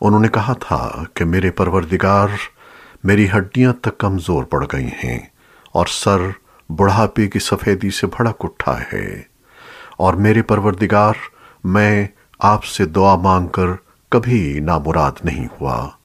उन्होंने कहा था कि मेरे परवरदिगार, मेरी हड्डियां तक कमज़ोर पड़ गई हैं और सर बुढ़ापे की सफ़ेदी से भड़क उठा है। और मेरे परवरदिगार, मैं आपसे दुआ मांगकर कभी नामुराद नहीं हुआ।